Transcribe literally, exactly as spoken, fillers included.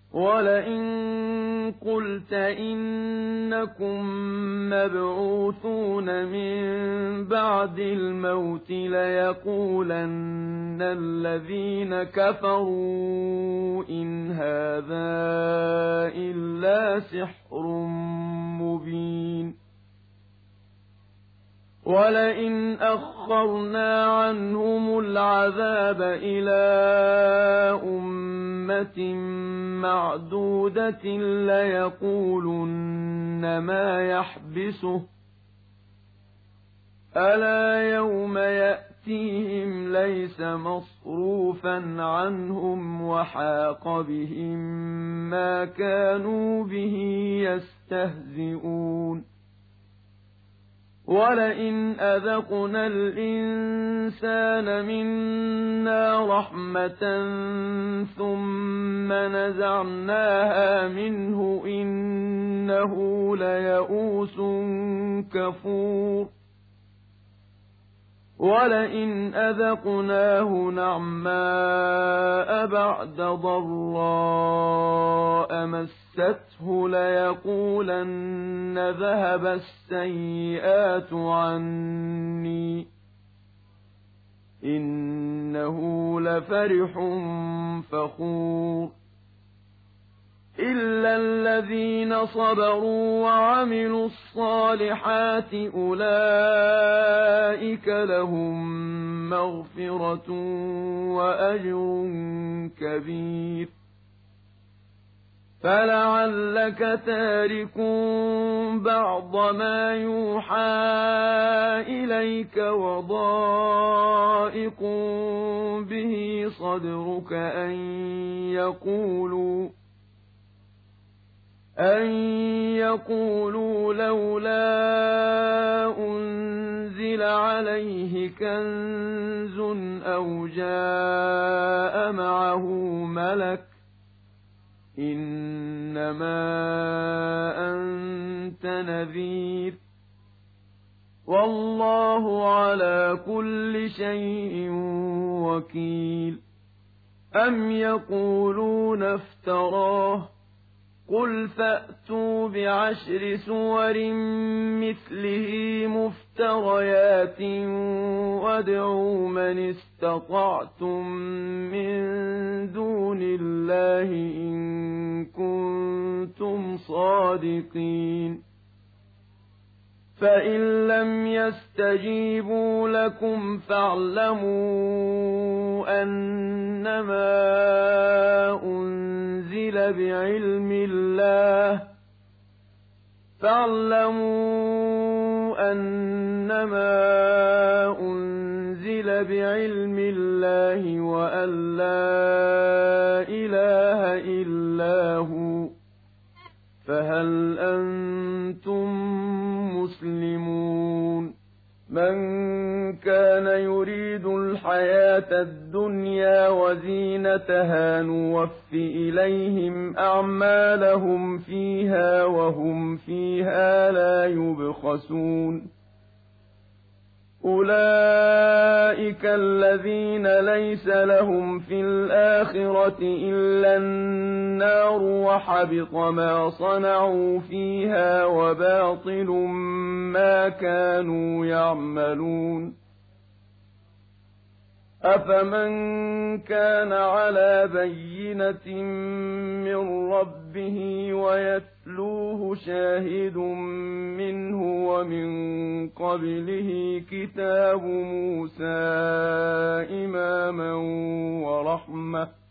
وَلَئِن قُلْتَ إِنَّكُم مَّبْعُوثُونَ مِن بَعْدِ الْمَوْتِ لَيَقُولَنَّ الَّذِينَ كَفَرُوا إِنْ هَٰذَا إِلَّا سِحْرٌ مُّبِينٌ وَلَئِنْ أَخَّرْنَا عَنْهُمُ الْعَذَابَ إِلَىٰ أُمَّةٍ مَّعْدُودَةٍ لَّيَقُولُنَّ مَا يَحْبِسُهُ ۗ أَلَا يَوْمَ يَأْتِيهِمْ لَيْسَ مَصْرُوفًا عَنْهُمْ وَحَاقَ بِهِم مَّا كَانُوا بِهِ يَسْتَهْزِئُونَ وَلَئِنْ أَذَقْنَا الْإِنسَانَ مِنَّا رَحْمَةً ثُمَّ نَزَعْنَاهَا مِنْهُ إِنَّهُ لَيَئُوسٌ كَفُورٌ وَلَئِنْ أَذَقْنَاهُ نَعْمَاءَ بَعْدَ ضَرَّاءَ مَسَّتْهُ لَيَقُولَنَّ ذَهَبَ السَّيِّئَاتُ عَنِّي إِنَّهُ لَفَرِحٌ فَخُورٌ إِلَّا الَّذِينَ صَبَرُوا وَعَمِلُوا الصَّالِحَاتِ أُولَٰئِكَ لَهُم مَّغْفِرَةٌ وَأَجْرٌ كَبِيرٌ فَلَعَلَّكَ تَارِكٌ بَعْضَ مَا يُوحَىٰ إِلَيْكَ وَضَائِقٌ بِهِ صَدْرُكَ أَن يَقُولُوا أَن يَقُولُوا لَوْلَا أُنزِلَ عَلَيْهِ كَنزٌ أَوْ جَاءَ مَعَهُ مَلَكٌ ۚ إِنَّمَا أَنتَ نَذِيرٌ ۚ وَاللَّهُ عَلَىٰ كُلِّ شَيْءٍ وَكِيلٌ أَمْ يَقُولُونَ افْتَرَاهُ ۖ قُلْ فَأْتُوا بِعَشْرِ سُوَرٍ مِّثْلِهِ مُفْتَرَيَاتٍ وَادْعُوا مَنِ اسْتَطَعْتُم مِّن دُونِ اللَّهِ إِن كُنتُمْ صَادِقِينَ فَإِن لَّمْ يَسْتَجِيبُوا لَكُمْ فَاعْلَمُوا أَنَّمَا أُنزِلَ بِعِلْمِ اللَّهِ فَاعْلَمُوا أَنَّمَا أُنزِلَ بِعِلْمِ اللَّهِ وَأَن لَّا إِلَٰهَ إِلَّا هُوَ فَهَلْ أَنتُم مُّسْلِمُونَ مَن كَانَ يُرِيدُ الْحَيَاةَ الدُّنْيَا وَزِينَتَهَا نُوَفِّ إِلَيْهِمْ أَعْمَالَهُمْ فِيهَا وَهُمْ فِيهَا لَا يُبْخَسُونَ أُولَٰئِكَ الَّذِينَ لَيْسَ لَهُمْ فِي الْآخِرَةِ إِلَّا النَّارُ وَحَبِطَ مَا صَنَعُوا فِيهَا وَبَاطِلٌ مَّا كَانُوا يَعْمَلُونَ أَفَمَن كَانَ عَلَىٰ بَيِّنَةٍ مِّن رَّبِّهِ وَيَتْلُوهُ شَاهِدٌ مِّنْهُ وَمِن قَبْلِهِ كِتَابُ مُوسَىٰ إِمَامًا وَرَحْمَةً